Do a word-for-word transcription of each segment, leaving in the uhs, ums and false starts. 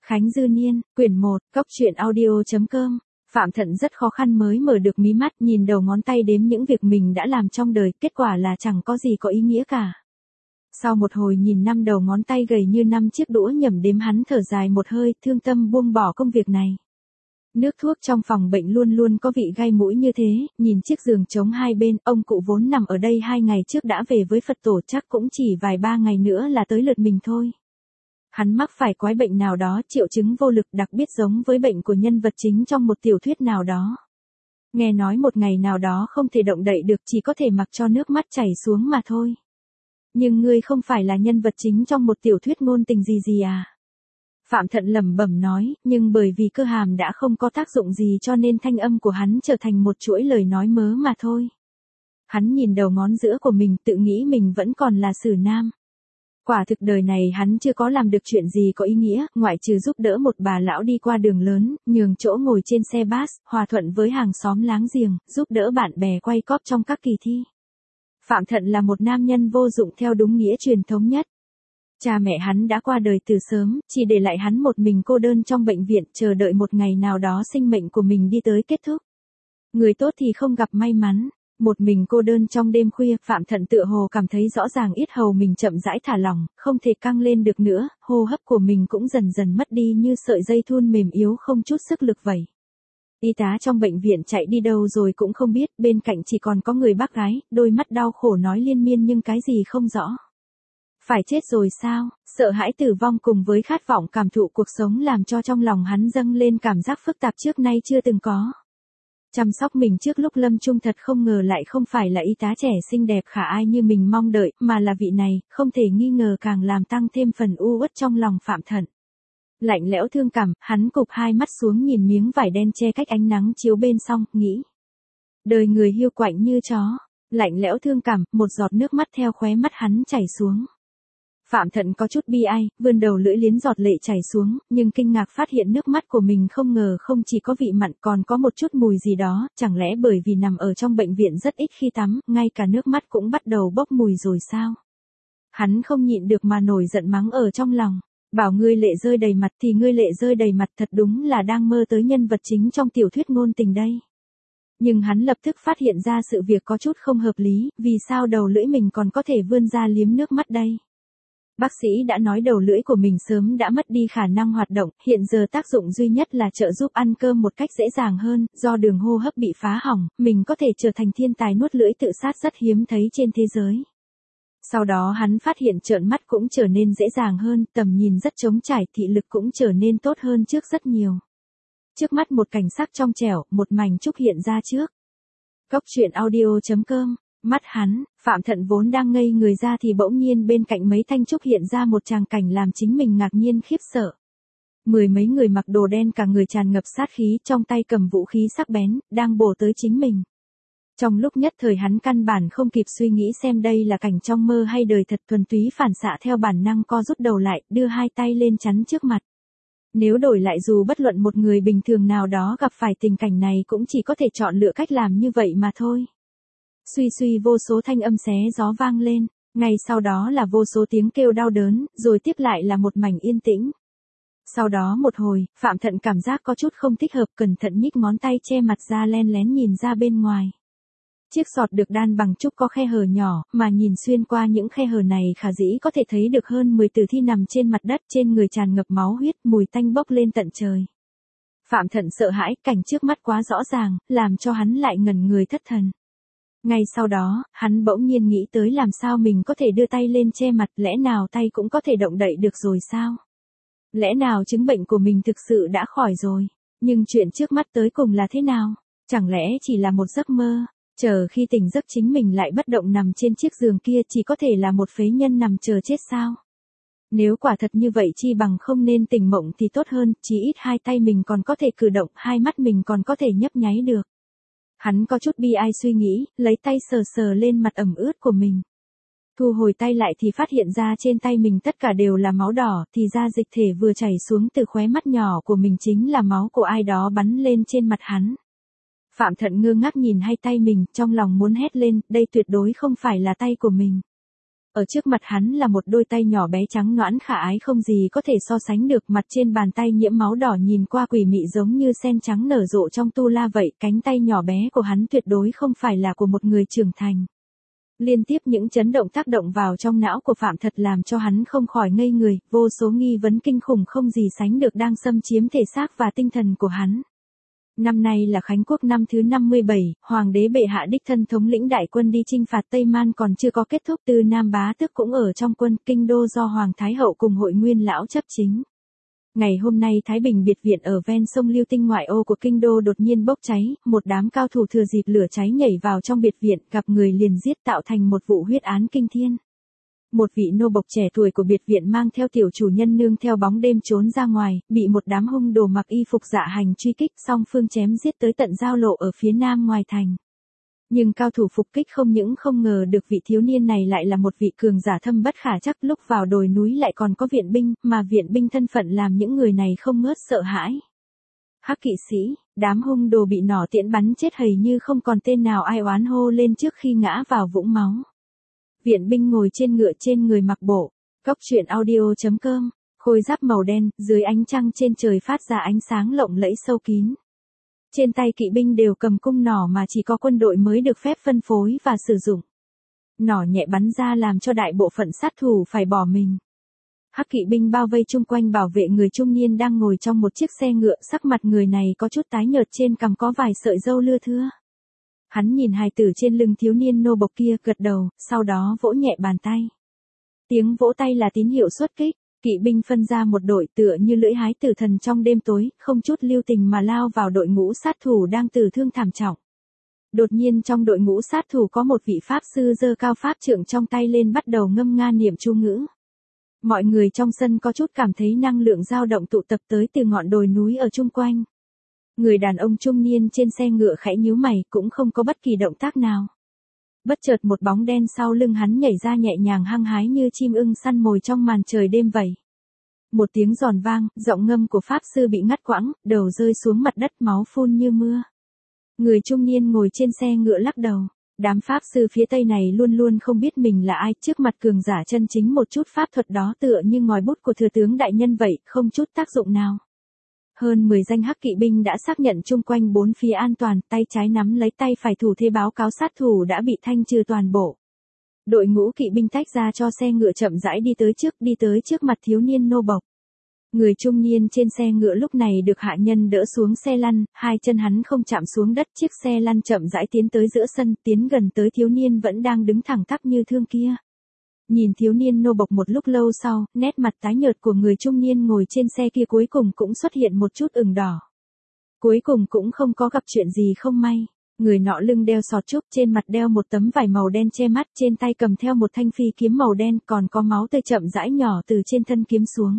Khánh Dư Niên, quyển một, góc truyện audio chấm com. Phạm Thận rất khó khăn mới mở được mí mắt, nhìn đầu ngón tay đếm những việc mình đã làm trong đời, kết quả là chẳng có gì có ý nghĩa cả. Sau một hồi nhìn năm đầu ngón tay gầy như năm chiếc đũa nhẩm đếm, hắn thở dài một hơi, thương tâm buông bỏ công việc này. Nước thuốc trong phòng bệnh luôn luôn có vị gai mũi như thế, nhìn chiếc giường trống hai bên, ông cụ vốn nằm ở đây hai ngày trước đã về với Phật tổ, chắc cũng chỉ vài ba ngày nữa là tới lượt mình thôi. Hắn mắc phải quái bệnh nào đó, triệu chứng vô lực đặc biệt giống với bệnh của nhân vật chính trong một tiểu thuyết nào đó. Nghe nói một ngày nào đó không thể động đậy được, chỉ có thể mặc cho nước mắt chảy xuống mà thôi. Nhưng ngươi không phải là nhân vật chính trong một tiểu thuyết ngôn tình gì gì à? Phạm Thận lẩm bẩm nói, nhưng bởi vì cơ hàm đã không có tác dụng gì cho nên thanh âm của hắn trở thành một chuỗi lời nói mớ mà thôi. Hắn nhìn đầu ngón giữa của mình, tự nghĩ mình vẫn còn là xử nam. Quả thực đời này hắn chưa có làm được chuyện gì có ý nghĩa, ngoại trừ giúp đỡ một bà lão đi qua đường lớn, nhường chỗ ngồi trên xe bus, hòa thuận với hàng xóm láng giềng, giúp đỡ bạn bè quay cóp trong các kỳ thi. Phạm Thận là một nam nhân vô dụng theo đúng nghĩa truyền thống nhất. Cha mẹ hắn đã qua đời từ sớm, chỉ để lại hắn một mình cô đơn trong bệnh viện, chờ đợi một ngày nào đó sinh mệnh của mình đi tới kết thúc. Người tốt thì không gặp may mắn. Một mình cô đơn trong đêm khuya, Phạm Thận tựa hồ cảm thấy rõ ràng yết hầu mình chậm rãi thả lỏng, không thể căng lên được nữa, hô hấp của mình cũng dần dần mất đi như sợi dây thun mềm yếu không chút sức lực vậy. Y tá trong bệnh viện chạy đi đâu rồi cũng không biết, bên cạnh chỉ còn có người bác gái, đôi mắt đau khổ nói liên miên nhưng cái gì không rõ. Phải chết rồi sao? Sợ hãi tử vong cùng với khát vọng cảm thụ cuộc sống làm cho trong lòng hắn dâng lên cảm giác phức tạp trước nay chưa từng có. Chăm sóc mình trước lúc lâm chung thật không ngờ lại không phải là y tá trẻ xinh đẹp khả ai như mình mong đợi, mà là vị này, không thể nghi ngờ càng làm tăng thêm phần u uất trong lòng Phạm Thận. Lạnh lẽo thương cảm, hắn cụp hai mắt xuống nhìn miếng vải đen che cách ánh nắng chiếu bên xong, nghĩ. Đời người hiu quạnh như chó, lạnh lẽo thương cảm, một giọt nước mắt theo khóe mắt hắn chảy xuống. Phạm Thận có chút bi ai, vươn đầu lưỡi liếm giọt lệ chảy xuống, nhưng kinh ngạc phát hiện nước mắt của mình không ngờ không chỉ có vị mặn còn có một chút mùi gì đó, chẳng lẽ bởi vì nằm ở trong bệnh viện rất ít khi tắm, ngay cả nước mắt cũng bắt đầu bốc mùi rồi sao? Hắn không nhịn được mà nổi giận mắng ở trong lòng, bảo ngươi lệ rơi đầy mặt thì ngươi lệ rơi đầy mặt, thật đúng là đang mơ tới nhân vật chính trong tiểu thuyết ngôn tình đây. Nhưng hắn lập tức phát hiện ra sự việc có chút không hợp lý, vì sao đầu lưỡi mình còn có thể vươn ra liếm nước mắt đây? Bác sĩ đã nói đầu lưỡi của mình sớm đã mất đi khả năng hoạt động, hiện giờ tác dụng duy nhất là trợ giúp ăn cơm một cách dễ dàng hơn, do đường hô hấp bị phá hỏng, mình có thể trở thành thiên tài nuốt lưỡi tự sát rất hiếm thấy trên thế giới. Sau đó hắn phát hiện trợn mắt cũng trở nên dễ dàng hơn, tầm nhìn rất trống trải, thị lực cũng trở nên tốt hơn trước rất nhiều. Trước mắt một cảnh sắc trong trẻo, một mảnh trúc hiện ra trước. Góc truyện audio chấm com. Mắt hắn, Phạm Thận vốn đang ngây người ra thì bỗng nhiên bên cạnh mấy thanh trúc hiện ra một tràng cảnh làm chính mình ngạc nhiên khiếp sợ. Mười mấy người mặc đồ đen cả người tràn ngập sát khí, trong tay cầm vũ khí sắc bén, đang bổ tới chính mình. Trong lúc nhất thời hắn căn bản không kịp suy nghĩ xem đây là cảnh trong mơ hay đời thật, thuần túy phản xạ theo bản năng co rút đầu lại, đưa hai tay lên chắn trước mặt. Nếu đổi lại dù bất luận một người bình thường nào đó gặp phải tình cảnh này cũng chỉ có thể chọn lựa cách làm như vậy mà thôi. Suy suy vô số thanh âm xé gió vang lên, ngay sau đó là vô số tiếng kêu đau đớn, rồi tiếp lại là một mảnh yên tĩnh. Sau đó một hồi, Phạm Thận cảm giác có chút không thích hợp, cẩn thận nhích ngón tay che mặt ra len lén nhìn ra bên ngoài. Chiếc sọt được đan bằng trúc có khe hở nhỏ, mà nhìn xuyên qua những khe hở này khả dĩ có thể thấy được hơn mười tử thi nằm trên mặt đất, trên người tràn ngập máu huyết, mùi tanh bốc lên tận trời. Phạm Thận sợ hãi, cảnh trước mắt quá rõ ràng, làm cho hắn lại ngẩn người thất thần. Ngay sau đó, hắn bỗng nhiên nghĩ tới làm sao mình có thể đưa tay lên che mặt, lẽ nào tay cũng có thể động đậy được rồi sao? Lẽ nào chứng bệnh của mình thực sự đã khỏi rồi? Nhưng chuyện trước mắt tới cùng là thế nào? Chẳng lẽ chỉ là một giấc mơ? Chờ khi tỉnh giấc chính mình lại bất động nằm trên chiếc giường kia, chỉ có thể là một phế nhân nằm chờ chết sao? Nếu quả thật như vậy chi bằng không nên tỉnh mộng thì tốt hơn, chí ít hai tay mình còn có thể cử động, hai mắt mình còn có thể nhấp nháy được. Hắn có chút bi ai suy nghĩ, lấy tay sờ sờ lên mặt ẩm ướt của mình. Thu hồi tay lại thì phát hiện ra trên tay mình tất cả đều là máu đỏ, thì ra dịch thể vừa chảy xuống từ khóe mắt nhỏ của mình chính là máu của ai đó bắn lên trên mặt hắn. Phạm Thận ngơ ngác nhìn hai tay mình, trong lòng muốn hét lên, đây tuyệt đối không phải là tay của mình. Ở trước mặt hắn là một đôi tay nhỏ bé trắng nõn khả ái không gì có thể so sánh được, mặt trên bàn tay nhiễm máu đỏ nhìn qua quỷ mị giống như sen trắng nở rộ trong tu la vậy, cánh tay nhỏ bé của hắn tuyệt đối không phải là của một người trưởng thành. Liên tiếp những chấn động tác động vào trong não của Phạm Thật làm cho hắn không khỏi ngây người, vô số nghi vấn kinh khủng không gì sánh được đang xâm chiếm thể xác và tinh thần của hắn. Năm nay là Khánh Quốc năm thứ năm mươi bảy, Hoàng đế bệ hạ đích thân thống lĩnh đại quân đi chinh phạt Tây Man còn chưa có kết thúc, Tư Nam Bá Tước cũng ở trong quân, kinh đô do Hoàng Thái Hậu cùng Hội Nguyên Lão chấp chính. Ngày hôm nay Thái Bình biệt viện ở ven sông Liêu Tinh ngoại ô của kinh đô đột nhiên bốc cháy, một đám cao thủ thừa dịp lửa cháy nhảy vào trong biệt viện, gặp người liền giết tạo thành một vụ huyết án kinh thiên. Một vị nô bộc trẻ tuổi của biệt viện mang theo tiểu chủ nhân nương theo bóng đêm trốn ra ngoài, bị một đám hung đồ mặc y phục dạ hành truy kích, song phương chém giết tới tận giao lộ ở phía nam ngoài thành. Nhưng cao thủ phục kích không những không ngờ được vị thiếu niên này lại là một vị cường giả thâm bất khả trắc, lúc vào đồi núi lại còn có viện binh, mà viện binh thân phận làm những người này không ngớt sợ hãi. Hắc kỵ sĩ, đám hung đồ bị nỏ tiễn bắn chết hầu như không còn tên nào ai oán hô lên trước khi ngã vào vũng máu. Viện binh ngồi trên ngựa, trên người mặc bộ. Cốc truyện audio chấm com, khôi giáp màu đen, dưới ánh trăng trên trời phát ra ánh sáng lộng lẫy sâu kín. Trên tay kỵ binh đều cầm cung nỏ mà chỉ có quân đội mới được phép phân phối và sử dụng. Nỏ nhẹ bắn ra làm cho đại bộ phận sát thủ phải bỏ mình. Hắc kỵ binh bao vây chung quanh bảo vệ người trung niên đang ngồi trong một chiếc xe ngựa, sắc mặt người này có chút tái nhợt, trên cằm có vài sợi râu lưa thưa. Hắn nhìn hài tử trên lưng thiếu niên nô bộc kia, gật đầu, sau đó vỗ nhẹ bàn tay. Tiếng vỗ tay là tín hiệu xuất kích, kỵ binh phân ra một đội tựa như lưỡi hái tử thần trong đêm tối, không chút lưu tình mà lao vào đội ngũ sát thủ đang tử thương thảm trọng. Đột nhiên trong đội ngũ sát thủ có một vị pháp sư giơ cao pháp trượng trong tay lên bắt đầu ngâm nga niệm chú ngữ. Mọi người trong sân có chút cảm thấy năng lượng dao động tụ tập tới từ ngọn đồi núi ở chung quanh. Người đàn ông trung niên trên xe ngựa khẽ nhíu mày, cũng không có bất kỳ động tác nào. Bất chợt một bóng đen sau lưng hắn nhảy ra nhẹ nhàng hăng hái như chim ưng săn mồi trong màn trời đêm vậy. Một tiếng giòn vang, giọng ngâm của pháp sư bị ngắt quãng, đầu rơi xuống mặt đất, máu phun như mưa. Người trung niên ngồi trên xe ngựa lắc đầu. Đám pháp sư phía Tây này luôn luôn không biết mình là ai, trước mặt cường giả chân chính một chút pháp thuật đó tựa như ngòi bút của thừa tướng đại nhân vậy, không chút tác dụng nào. Hơn mười danh hắc kỵ binh đã xác nhận chung quanh bốn phía an toàn, tay trái nắm lấy tay phải thủ thế báo cáo sát thủ đã bị thanh trừ toàn bộ. Đội ngũ kỵ binh tách ra cho xe ngựa chậm rãi đi tới trước, đi tới trước mặt thiếu niên nô bộc. Người trung niên trên xe ngựa lúc này được hạ nhân đỡ xuống xe lăn, hai chân hắn không chạm xuống đất, chiếc xe lăn chậm rãi tiến tới giữa sân, tiến gần tới thiếu niên vẫn đang đứng thẳng tắp như thương kia. Nhìn thiếu niên nô bộc một lúc lâu sau, nét mặt tái nhợt của người trung niên ngồi trên xe kia cuối cùng cũng xuất hiện một chút ửng đỏ. Cuối cùng cũng không có gặp chuyện gì không may. Người nọ lưng đeo sọt trúc, trên mặt đeo một tấm vải màu đen che mắt, trên tay cầm theo một thanh phi kiếm màu đen, còn có máu tươi chậm rãi nhỏ từ trên thân kiếm xuống.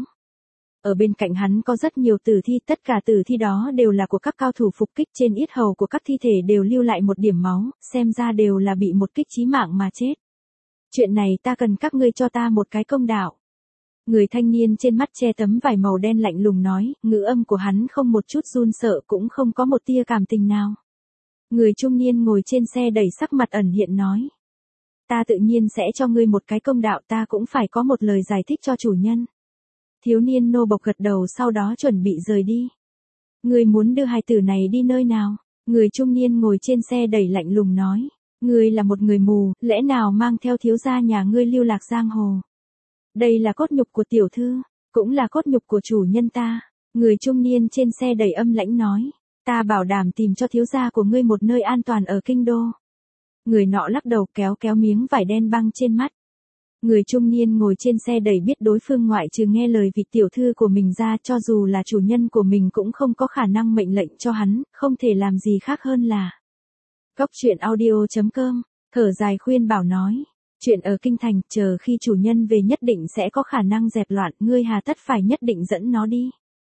Ở bên cạnh hắn có rất nhiều tử thi, tất cả tử thi đó đều là của các cao thủ phục kích, trên yết hầu của các thi thể đều lưu lại một điểm máu, xem ra đều là bị một kích chí mạng mà chết. Chuyện này ta cần các ngươi cho ta một cái công đạo. Người thanh niên trên mắt che tấm vải màu đen lạnh lùng nói, ngữ âm của hắn không một chút run sợ, cũng không có một tia cảm tình nào. Người trung niên ngồi trên xe đẩy sắc mặt ẩn hiện nói. Ta tự nhiên sẽ cho ngươi một cái công đạo, ta cũng phải có một lời giải thích cho chủ nhân. Thiếu niên nô bộc gật đầu, sau đó chuẩn bị rời đi. Ngươi muốn đưa hài tử này đi nơi nào? Người trung niên ngồi trên xe đẩy lạnh lùng nói. Ngươi là một người mù, lẽ nào mang theo thiếu gia nhà ngươi lưu lạc giang hồ? Đây là cốt nhục của tiểu thư, cũng là cốt nhục của chủ nhân ta. Người trung niên trên xe đẩy âm lãnh nói. Ta bảo đảm tìm cho thiếu gia của ngươi một nơi an toàn ở kinh đô. Người nọ lắc đầu, kéo kéo miếng vải đen băng trên mắt. Người trung niên ngồi trên xe đẩy biết đối phương ngoại trừ nghe lời vị tiểu thư của mình ra, cho dù là chủ nhân của mình cũng không có khả năng mệnh lệnh cho hắn, không thể làm gì khác hơn là. Cốc truyện audio chấm com, thở dài khuyên bảo nói. Chuyện ở kinh thành, chờ khi chủ nhân về nhất định sẽ có khả năng dẹp loạn, ngươi hà tất phải nhất định dẫn nó đi.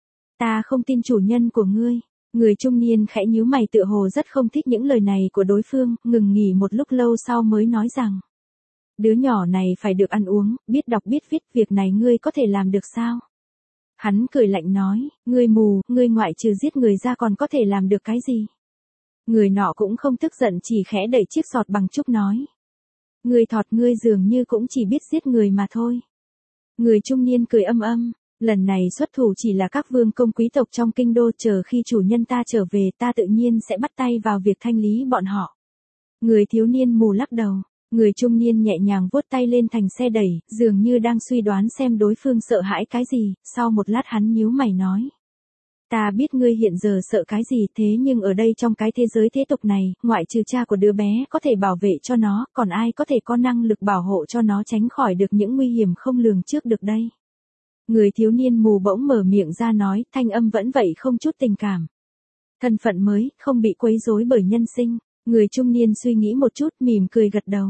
Ta không tin chủ nhân của ngươi. Người trung niên khẽ nhíu mày, tựa hồ rất không thích những lời này của đối phương, ngừng nghỉ một lúc lâu sau mới nói rằng. Đứa nhỏ này phải được ăn uống, biết đọc biết viết, việc này ngươi có thể làm được sao? Hắn cười lạnh nói, ngươi mù, ngươi ngoại trừ giết người ra còn có thể làm được cái gì? Người nọ cũng không tức giận, chỉ khẽ đẩy chiếc sọt bằng trúc nói. Ngươi thọt ngươi dường như cũng chỉ biết giết người mà thôi. Người trung niên cười âm âm, lần này xuất thủ chỉ là các vương công quý tộc trong kinh đô, chờ khi chủ nhân ta trở về ta tự nhiên sẽ bắt tay vào việc thanh lý bọn họ. Người thiếu niên mù lắc đầu, người trung niên nhẹ nhàng vuốt tay lên thành xe đẩy, dường như đang suy đoán xem đối phương sợ hãi cái gì, sau một lát hắn nhíu mày nói. Ta biết ngươi hiện giờ sợ cái gì, thế nhưng ở đây trong cái thế giới thế tục này, ngoại trừ cha của đứa bé có thể bảo vệ cho nó, còn ai có thể có năng lực bảo hộ cho nó tránh khỏi được những nguy hiểm không lường trước được đây. Người thiếu niên mù bỗng mở miệng ra nói, thanh âm vẫn vậy không chút tình cảm. Thân phận mới, không bị quấy rối bởi nhân sinh. Người trung niên suy nghĩ một chút, mỉm cười gật đầu.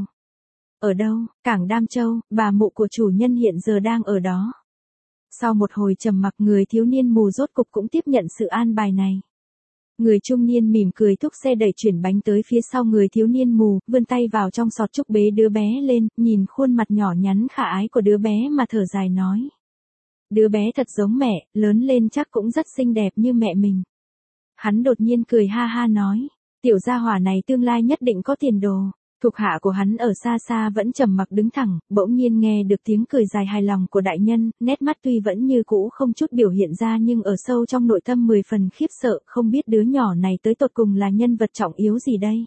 Ở đâu? Cảng Đam Châu, bà mụ của chủ nhân hiện giờ đang ở đó. Sau một hồi trầm mặc, người thiếu niên mù rốt cục cũng tiếp nhận sự an bài này. Người trung niên mỉm cười thúc xe đẩy chuyển bánh tới phía sau người thiếu niên mù, vươn tay vào trong sọt chúc bế đứa bé lên, nhìn khuôn mặt nhỏ nhắn khả ái của đứa bé mà thở dài nói. Đứa bé thật giống mẹ, lớn lên chắc cũng rất xinh đẹp như mẹ mình. Hắn đột nhiên cười ha ha nói, tiểu gia hỏa này tương lai nhất định có tiền đồ. Thuộc hạ của hắn ở xa xa vẫn trầm mặc đứng thẳng, bỗng nhiên nghe được tiếng cười dài hài lòng của đại nhân, nét mắt tuy vẫn như cũ không chút biểu hiện ra nhưng ở sâu trong nội tâm mười phần khiếp sợ, không biết đứa nhỏ này tới tột cùng là nhân vật trọng yếu gì đây.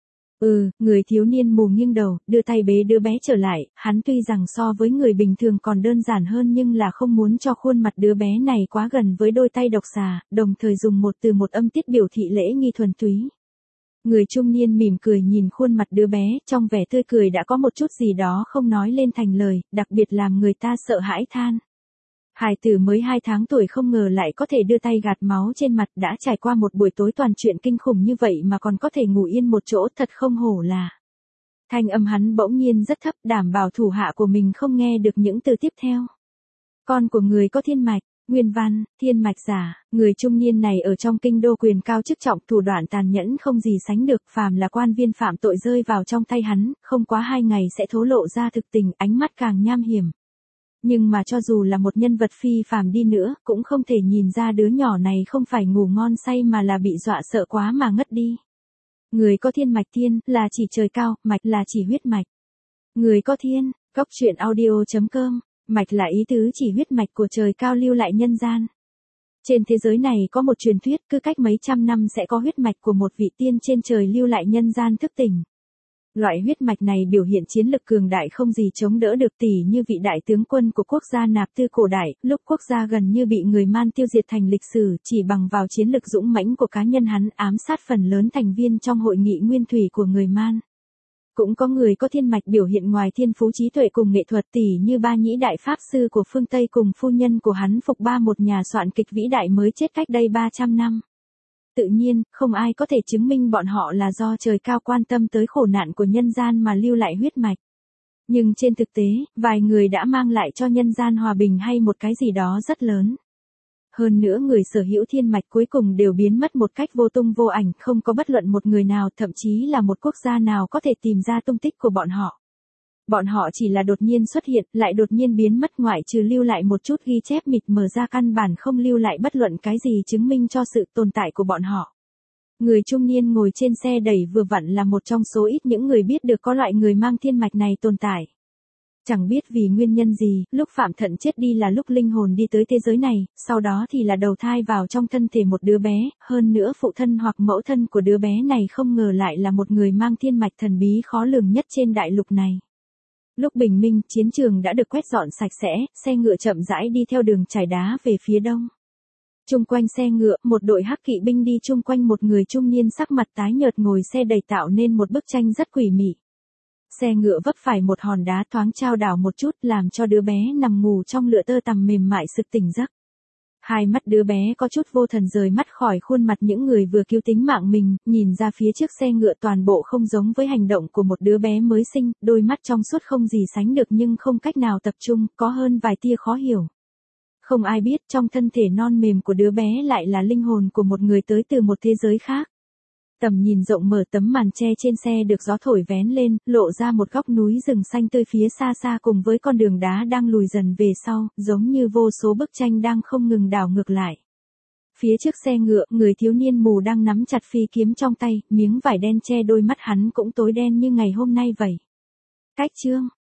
Ừ, người thiếu niên mù nghiêng đầu, đưa tay bế đứa bé trở lại, hắn tuy rằng so với người bình thường còn đơn giản hơn nhưng là không muốn cho khuôn mặt đứa bé này quá gần với đôi tay độc xà, đồng thời dùng một từ một âm tiết biểu thị lễ nghi thuần túy. Người trung niên mỉm cười nhìn khuôn mặt đứa bé, trong vẻ tươi cười đã có một chút gì đó không nói lên thành lời, đặc biệt làm người ta sợ hãi than. Hài tử mới hai tháng tuổi không ngờ lại có thể đưa tay gạt máu trên mặt, đã trải qua một buổi tối toàn chuyện kinh khủng như vậy mà còn có thể ngủ yên một chỗ, thật không hổ là. Thanh âm hắn bỗng nhiên rất thấp, đảm bảo thủ hạ của mình không nghe được những từ tiếp theo. Con của người có thiên mạch. Nguyên văn, thiên mạch giả, người trung niên này ở trong kinh đô quyền cao chức trọng, thủ đoạn tàn nhẫn không gì sánh được, phàm là quan viên phạm tội rơi vào trong tay hắn, không quá hai ngày sẽ thổ lộ ra thực tình, ánh mắt càng nham hiểm. Nhưng mà cho dù là một nhân vật phi phàm đi nữa, cũng không thể nhìn ra đứa nhỏ này không phải ngủ ngon say mà là bị dọa sợ quá mà ngất đi. Người có thiên mạch, thiên là chỉ trời cao, mạch là chỉ huyết mạch. Người có thiên, góc truyện audio chấm com. Mạch là ý tứ chỉ huyết mạch của trời cao lưu lại nhân gian. Trên thế giới này có một truyền thuyết, cứ cách mấy trăm năm sẽ có huyết mạch của một vị tiên trên trời lưu lại nhân gian thức tỉnh. Loại huyết mạch này biểu hiện chiến lực cường đại không gì chống đỡ được, tỷ như vị đại tướng quân của quốc gia Nạp Tư cổ đại, lúc quốc gia gần như bị người Man tiêu diệt thành lịch sử, chỉ bằng vào chiến lực dũng mãnh của cá nhân hắn ám sát phần lớn thành viên trong hội nghị nguyên thủy của người Man. Cũng có người có thiên mạch biểu hiện ngoài thiên phú trí tuệ cùng nghệ thuật, tỷ như Ba Nhĩ đại pháp sư của phương Tây cùng phu nhân của hắn Phục Ba, một nhà soạn kịch vĩ đại mới chết cách đây ba trăm năm. Tự nhiên, không ai có thể chứng minh bọn họ là do trời cao quan tâm tới khổ nạn của nhân gian mà lưu lại huyết mạch. Nhưng trên thực tế, vài người đã mang lại cho nhân gian hòa bình hay một cái gì đó rất lớn. Hơn nữa người sở hữu thiên mạch cuối cùng đều biến mất một cách vô tung vô ảnh, không có bất luận một người nào, thậm chí là một quốc gia nào có thể tìm ra tung tích của bọn họ. Bọn họ chỉ là đột nhiên xuất hiện, lại đột nhiên biến mất, ngoại trừ lưu lại một chút ghi chép mịt mờ ra căn bản không lưu lại bất luận cái gì chứng minh cho sự tồn tại của bọn họ. Người trung niên ngồi trên xe đẩy vừa vặn là một trong số ít những người biết được có loại người mang thiên mạch này tồn tại. Chẳng biết vì nguyên nhân gì, lúc Phạm Thận chết đi là lúc linh hồn đi tới thế giới này, sau đó thì là đầu thai vào trong thân thể một đứa bé, hơn nữa phụ thân hoặc mẫu thân của đứa bé này không ngờ lại là một người mang thiên mạch thần bí khó lường nhất trên đại lục này. Lúc bình minh, chiến trường đã được quét dọn sạch sẽ, xe ngựa chậm rãi đi theo đường trải đá về phía đông. Chung quanh xe ngựa, một đội hắc kỵ binh đi chung quanh một người trung niên sắc mặt tái nhợt ngồi xe đẩy tạo nên một bức tranh rất quỷ mị. Xe ngựa vấp phải một hòn đá thoáng chao đảo một chút làm cho đứa bé nằm ngủ trong lựa tơ tằm mềm mại sực tỉnh giấc. Hai mắt đứa bé có chút vô thần rời mắt khỏi khuôn mặt những người vừa cứu tính mạng mình, nhìn ra phía trước xe ngựa toàn bộ không giống với hành động của một đứa bé mới sinh, đôi mắt trong suốt không gì sánh được nhưng không cách nào tập trung, có hơn vài tia khó hiểu. Không ai biết trong thân thể non mềm của đứa bé lại là linh hồn của một người tới từ một thế giới khác. Tầm nhìn rộng mở, tấm màn che trên xe được gió thổi vén lên, lộ ra một góc núi rừng xanh tươi phía xa xa cùng với con đường đá đang lùi dần về sau, giống như vô số bức tranh đang không ngừng đảo ngược lại. Phía trước xe ngựa, người thiếu niên mù đang nắm chặt phi kiếm trong tay, miếng vải đen che đôi mắt hắn cũng tối đen như ngày hôm nay vậy. Cách chương